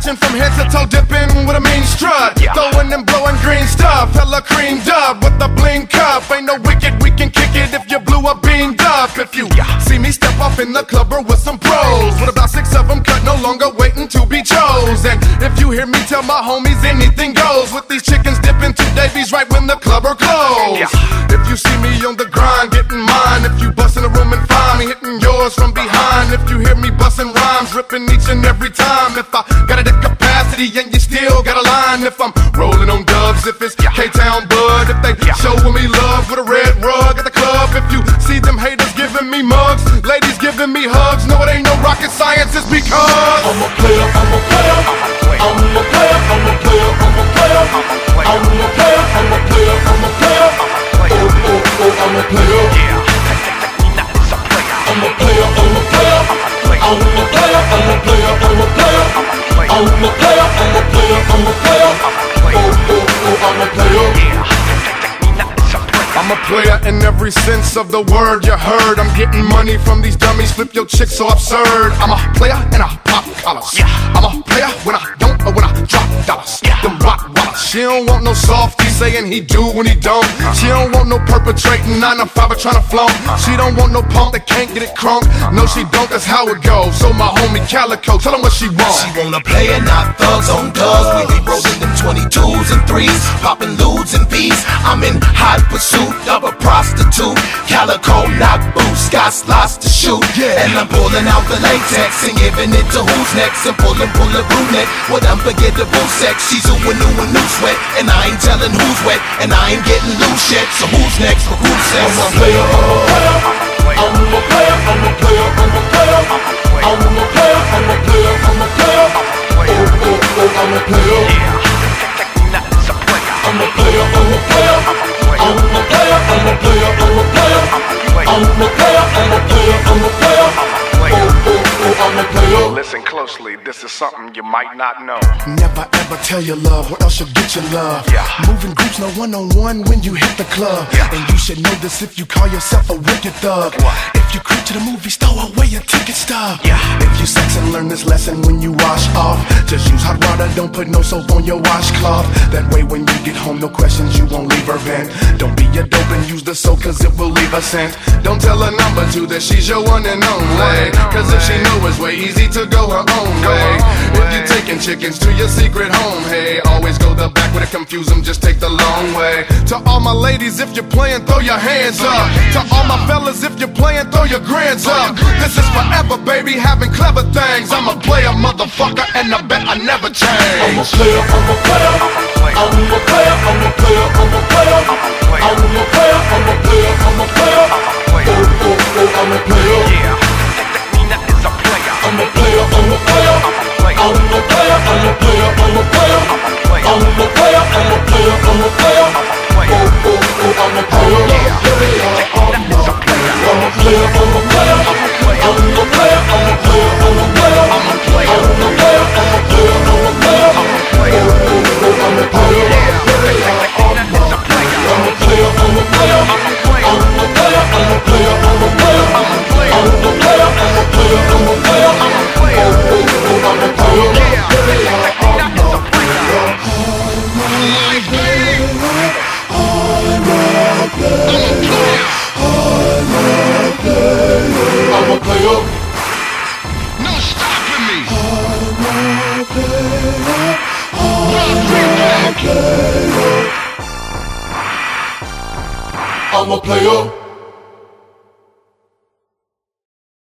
fashion from head to toe, dipping with a mean strut. Throwing and blowing green stuff, hella creamed up with a bling cup. Ain't no wicked, we can kick it if you blew a beamed up. If you see me step off in the club or with some pros, with about 6 of them cut, no longer waiting to be chosen. If you hear me tell my homies anything goes, with these chickens dipping 2 Davies right when the clubber close. If you see me on the grind, getting mine. If you bust in the room and find me hitting yours from behind. If you hear me busting rhymes, ripping each and every time. If I got it at capacity and you still got a line. If I'm rolling on dubs, if it's K-Town Bud. If they showing me love with a red rug at the club. If you see them haters giving me mugs, ladies giving me hugs, no, it ain't no rocket science, it's because I'm a player, I'm a player, I'm a player, I'm a player, I'm a player, I'm a player, I'm a player, I'm a player, oh, oh, oh, I'm a player, I'm a player, I'm a player, I'm a player, I'm a player, I'm a player, I'm a player, I'm a player, I'm a player, oh, oh, oh, I'm a player. I'm a player in every sense of the word you heard. I'm getting money from these dummies, flip your chick so absurd. I'm a player and I pop collars. I'm a player when I don't or when I drop dollars. Them rock wallers. She don't want no softy saying he do when he don't. She don't want no perpetrating 9 to 5 or trying to flaunt. She don't want no punk that can't get it crunk. No, she don't, that's how it goes. So my homie Calico, tell him what she wants. She wanna play and not thugs on dubs. We be rolling them 22s and 3s, popping ludes and B's. I'm in hot pursuit of a prostitute. Calico knock boots, got slots to shoot. And I'm pulling out the latex and giving it to who's next. And pull the brunette with unforgettable sex. She's a new sweat, and I ain't telling who's wet, and I ain't getting loose yet. So who's next for who's sex? I'm a player, I'm a player, I'm a player, I'm a player, I'm a player, I'm a player, I'm a player, I'm a player, oh, oh, oh, I'm a player, I'm a player, I'm a player, I'm a player, I'm a player, I'm a player, I'm a player, I'm a player, I'm a player, oh, oh, oh, I'm a player. Listen closely, this is something you might not know. Never ever tell your love, or else you'll get your love. Moving groups, no one-on-one when you hit the club. And you should know this if you call yourself a wicked thug. If you creep to the movies, throw away your ticket stub. If you sex and learn this lesson when you wash off, just use hot water, don't put no soap on your washcloth. That way when you get home, no questions, you won't leave her vent. Don't be a dope and use the soap, cause it will leave a scent. Don't tell her number 2 that she's your one and only, cause if she know it's way easy to go her own way. If you taking chickens to your secret home, hey, always go the back way to confuse them, just take the long way. To all my ladies, if you're playing, throw your hands up. To all my fellas, if you're playing, throw your grands up. This is forever, baby, having clever things. I'm a player, motherfucker, and I bet I never change. I'm a player, I'm a player, I'm a player, I'm a player, I'm a player, I'm a player, I'm a player, I'm a player, oh, oh, oh, I'm a player, I'm a player, I'm a player, I'm a player, I'm a player, I'm a player, I'm a player, I'm a player, I'm a player, oh, oh, oh, I'm a player, I'm a player, I'm a player, I'm a player, I'm a player, I'm a player, I'm a player, I'm a player, I'm a player, I'm a player, I'm a player, I'm a player, oh, oh, oh, I'm a player, I'm a player, I'm a player, I'm a player, I'm a player, I'm a player, I'm a player, I'm a player, I'm a player, I'm a player, I'm a player, I'm a player, oh, oh, I'm a player, I'm a player. No stopping me. I'm a player.